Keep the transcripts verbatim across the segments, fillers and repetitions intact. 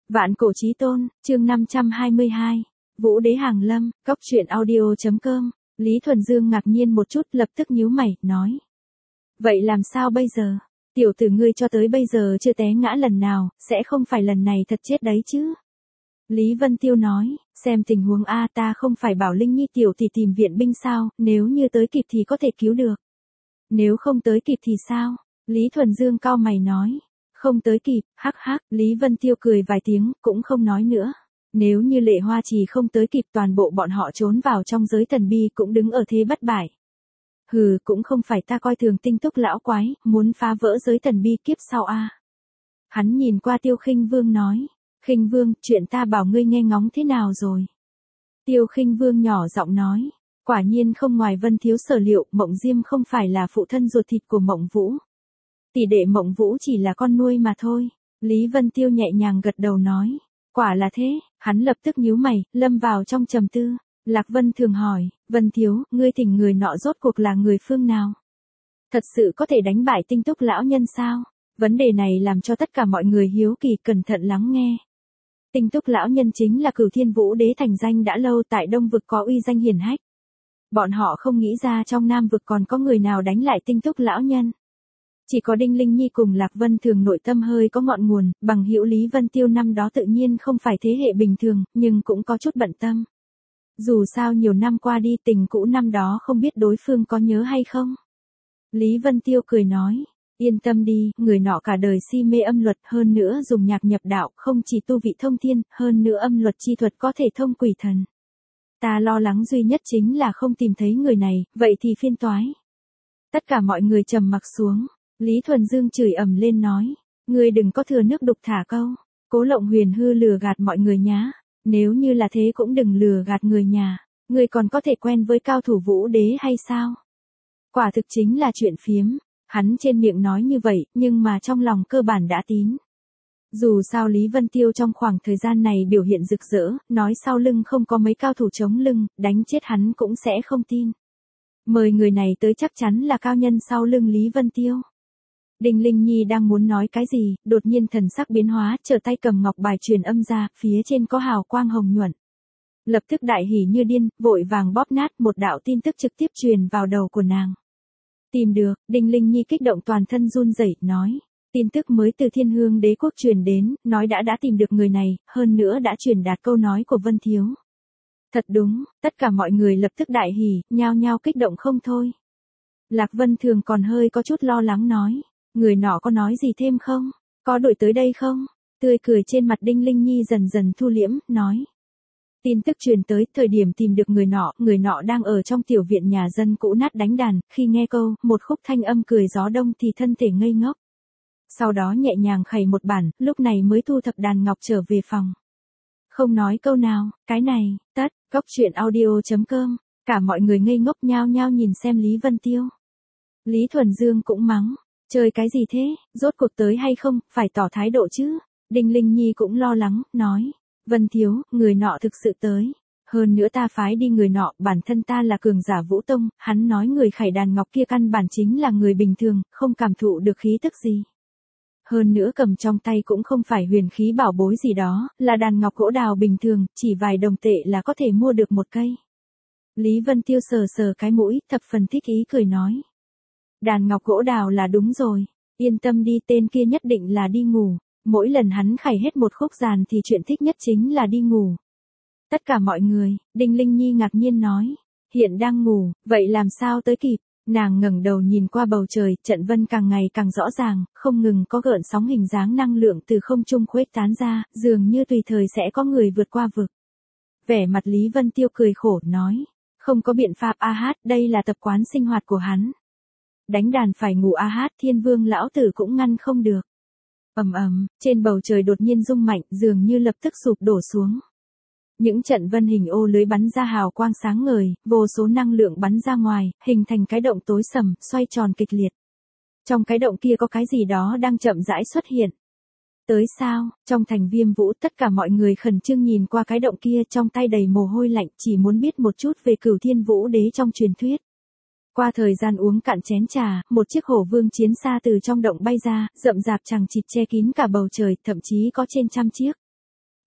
Vạn cổ chí tôn, chương năm trăm hai mươi hai. Vũ đế hàng lâm, cốc truyện audio.com. Lý Thuần Dương ngạc nhiên một chút, lập tức nhíu mày, nói. Vậy làm sao bây giờ? Tiểu tử ngươi cho tới bây giờ chưa té ngã lần nào, sẽ không phải lần này thật chết đấy chứ? Lý Vân Tiêu nói, xem tình huống a, ta không phải bảo Linh Nhi tiểu thì tìm viện binh sao, nếu như tới kịp thì có thể cứu được. Nếu không tới kịp thì sao? Lý Thuần Dương cau mày nói. Không tới kịp, hắc hắc, Lý Vân Tiêu cười vài tiếng, cũng không nói nữa. Nếu như Lệ Hoa Trì không tới kịp, toàn bộ bọn họ trốn vào trong giới thần bi cũng đứng ở thế bất bại. Hừ, cũng không phải ta coi thường Tinh Túc lão quái, muốn phá vỡ giới thần bi kiếp sau a. Hắn nhìn qua Tiêu Khinh Vương nói, Khinh Vương, chuyện ta bảo ngươi nghe ngóng thế nào rồi? Tiêu Khinh Vương nhỏ giọng nói, quả nhiên không ngoài Vân thiếu sở liệu, Mộng Diêm không phải là phụ thân ruột thịt của Mộng Vũ. Tỷ đệ Mộng Vũ chỉ là con nuôi mà thôi. Lý Vân Tiêu nhẹ nhàng gật đầu nói, quả là thế. Hắn lập tức nhíu mày, lâm vào trong trầm tư. Lạc Vân thường hỏi, Vân thiếu, ngươi thỉnh người nọ rốt cuộc là người phương nào? Thật sự có thể đánh bại Tinh Túc lão nhân sao? Vấn đề này làm cho tất cả mọi người hiếu kỳ, cẩn thận lắng nghe. Tinh Túc lão nhân chính là Cửu Thiên Vũ đế thành danh đã lâu, tại Đông vực có uy danh hiển hách. Bọn họ không nghĩ ra trong Nam vực còn có người nào đánh lại Tinh Túc lão nhân. Chỉ có Đinh Linh Nhi cùng Lạc Vân thường nội tâm hơi có ngọn nguồn, bằng hữu Lý Vân Tiêu năm đó tự nhiên không phải thế hệ bình thường, nhưng cũng có chút bận tâm. Dù sao nhiều năm qua đi, tình cũ năm đó không biết đối phương có nhớ hay không. Lý Vân Tiêu cười nói, yên tâm đi, người nọ cả đời si mê âm luật, hơn nữa dùng nhạc nhập đạo, không chỉ tu vị thông thiên, hơn nữa âm luật chi thuật có thể thông quỷ thần. Ta lo lắng duy nhất chính là không tìm thấy người này, vậy thì phiên toái. Tất cả mọi người trầm mặc xuống. Lý Thuần Dương chửi ầm lên nói, ngươi đừng có thừa nước đục thả câu, Cố Lộng Huyền hư lừa gạt mọi người nhá, nếu như là thế cũng đừng lừa gạt người nhà, ngươi còn có thể quen với cao thủ Vũ đế hay sao? Quả thực chính là chuyện phiếm, hắn trên miệng nói như vậy, nhưng mà trong lòng cơ bản đã tín. Dù sao Lý Vân Tiêu trong khoảng thời gian này biểu hiện rực rỡ, nói sau lưng không có mấy cao thủ chống lưng, đánh chết hắn cũng sẽ không tin. Mời người này tới chắc chắn là cao nhân sau lưng Lý Vân Tiêu. Đinh Linh Nhi đang muốn nói cái gì, đột nhiên thần sắc biến hóa, trở tay cầm ngọc bài truyền âm ra, phía trên có hào quang hồng nhuận. Lập tức đại hỉ như điên, vội vàng bóp nát, một đạo tin tức trực tiếp truyền vào đầu của nàng. Tìm được, Đinh Linh Nhi kích động toàn thân run rẩy, nói. Tin tức mới từ Thiên Hương Đế quốc truyền đến, nói đã đã tìm được người này, hơn nữa đã truyền đạt câu nói của Vân thiếu. Thật đúng, tất cả mọi người lập tức đại hỉ, nhao nhao kích động không thôi. Lạc Vân thường còn hơi có chút lo lắng nói. Người nọ có nói gì thêm không? Có đuổi tới đây không? Tươi cười trên mặt Đinh Linh Nhi dần dần thu liễm, nói. Tin tức truyền tới, thời điểm tìm được người nọ, người nọ đang ở trong tiểu viện nhà dân cũ nát đánh đàn, khi nghe câu, một khúc thanh âm cười gió đông thì thân thể ngây ngốc. Sau đó nhẹ nhàng khẩy một bản, lúc này mới thu thập đàn ngọc trở về phòng. Không nói câu nào, cái này, tất, cốc truyện audio.com, cả mọi người ngây ngốc nhao nhao nhìn xem Lý Vân Tiêu. Lý Thuần Dương cũng mắng. Chơi cái gì thế, rốt cuộc tới hay không, phải tỏ thái độ chứ. Đinh Linh Nhi cũng lo lắng, nói. Vân thiếu, người nọ thực sự tới. Hơn nữa ta phái đi người nọ, bản thân ta là cường giả Vũ Tông, hắn nói người khải đàn ngọc kia căn bản chính là người bình thường, không cảm thụ được khí tức gì. Hơn nữa cầm trong tay cũng không phải huyền khí bảo bối gì đó, là đàn ngọc gỗ đào bình thường, chỉ vài đồng tệ là có thể mua được một cây. Lý Vân Tiêu sờ sờ cái mũi, thập phần thích ý cười nói. Đàn ngọc gỗ đào là đúng rồi, yên tâm đi, tên kia nhất định là đi ngủ, mỗi lần hắn khải hết một khúc giàn thì chuyện thích nhất chính là đi ngủ. Tất cả mọi người, Đinh Linh Nhi ngạc nhiên nói, hiện đang ngủ, vậy làm sao tới kịp, nàng ngẩng đầu nhìn qua bầu trời, trận vân càng ngày càng rõ ràng, không ngừng có gợn sóng hình dáng năng lượng từ không trung khuếch tán ra, dường như tùy thời sẽ có người vượt qua vực. Vẻ mặt Lý Vân Tiêu cười khổ, nói, không có biện pháp a hát, đây là tập quán sinh hoạt của hắn. Đánh đàn phải ngủ a hát, Thiên Vương lão tử cũng ngăn không được. Ầm ầm, trên bầu trời đột nhiên rung mạnh, dường như lập tức sụp đổ xuống. Những trận vân hình ô lưới bắn ra hào quang sáng ngời, vô số năng lượng bắn ra ngoài, hình thành cái động tối sầm, xoay tròn kịch liệt. Trong cái động kia có cái gì đó đang chậm rãi xuất hiện. Tới sao, trong thành Viêm Vũ tất cả mọi người khẩn trương nhìn qua cái động kia, trong tay đầy mồ hôi lạnh, chỉ muốn biết một chút về Cửu Thiên Vũ đế trong truyền thuyết. Qua thời gian uống cạn chén trà, một chiếc hổ vương chiến xa từ trong động bay ra, rậm rạp chằng chịt che kín cả bầu trời, thậm chí có trên trăm chiếc.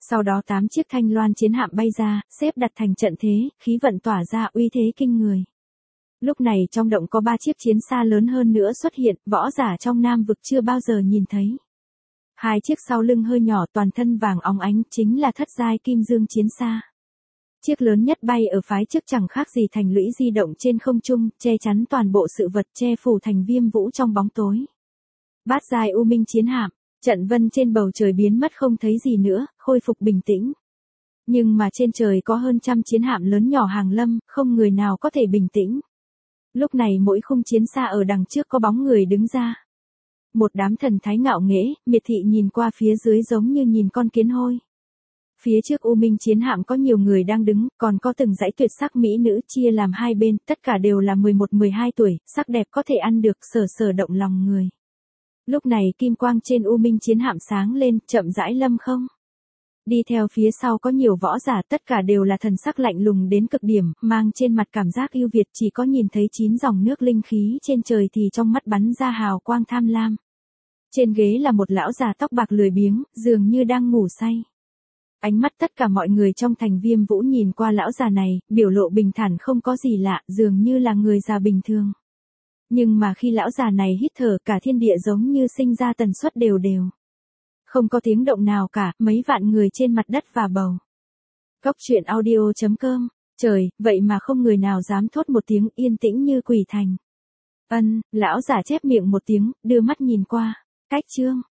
Sau đó tám chiếc thanh loan chiến hạm bay ra, xếp đặt thành trận thế, khí vận tỏa ra uy thế kinh người. Lúc này trong động có ba chiếc chiến xa lớn hơn nữa xuất hiện, võ giả trong Nam vực chưa bao giờ nhìn thấy. Hai chiếc sau lưng hơi nhỏ toàn thân vàng óng ánh chính là thất giai kim dương chiến xa. Chiếc lớn nhất bay ở phái trước chẳng khác gì thành lũy di động trên không trung, che chắn toàn bộ sự vật, che phủ thành viêm vũ trong bóng tối. Bát giai u minh chiến hạm, trận vân trên bầu trời biến mất không thấy gì nữa, khôi phục bình tĩnh. Nhưng mà trên trời có hơn trăm chiến hạm lớn nhỏ hàng lâm, không người nào có thể bình tĩnh. Lúc này mỗi khung chiến xa ở đằng trước có bóng người đứng ra. Một đám thần thái ngạo nghễ, miệt thị nhìn qua phía dưới giống như nhìn con kiến hôi. Phía trước U Minh chiến hạm có nhiều người đang đứng, còn có từng dãy tuyệt sắc mỹ nữ chia làm hai bên, tất cả đều là mười một mười hai tuổi, sắc đẹp có thể ăn được, sở sở động lòng người. Lúc này kim quang trên U Minh chiến hạm sáng lên, chậm rãi lâm không. Đi theo phía sau có nhiều võ giả, tất cả đều là thần sắc lạnh lùng đến cực điểm, mang trên mặt cảm giác yêu Việt, chỉ có nhìn thấy chín dòng nước linh khí trên trời thì trong mắt bắn ra hào quang tham lam. Trên ghế là một lão già tóc bạc lười biếng, dường như đang ngủ say. Ánh mắt tất cả mọi người trong thành viêm vũ nhìn qua lão già này, biểu lộ bình thản không có gì lạ, dường như là người già bình thường. Nhưng mà khi lão già này hít thở, cả thiên địa giống như sinh ra tần suất đều đều. Không có tiếng động nào cả, mấy vạn người trên mặt đất và bầu. Cốc truyện audio chấm com, trời, vậy mà không người nào dám thốt một tiếng, yên tĩnh như quỷ thành. Ân, lão giả chép miệng một tiếng, đưa mắt nhìn qua. Cách chương.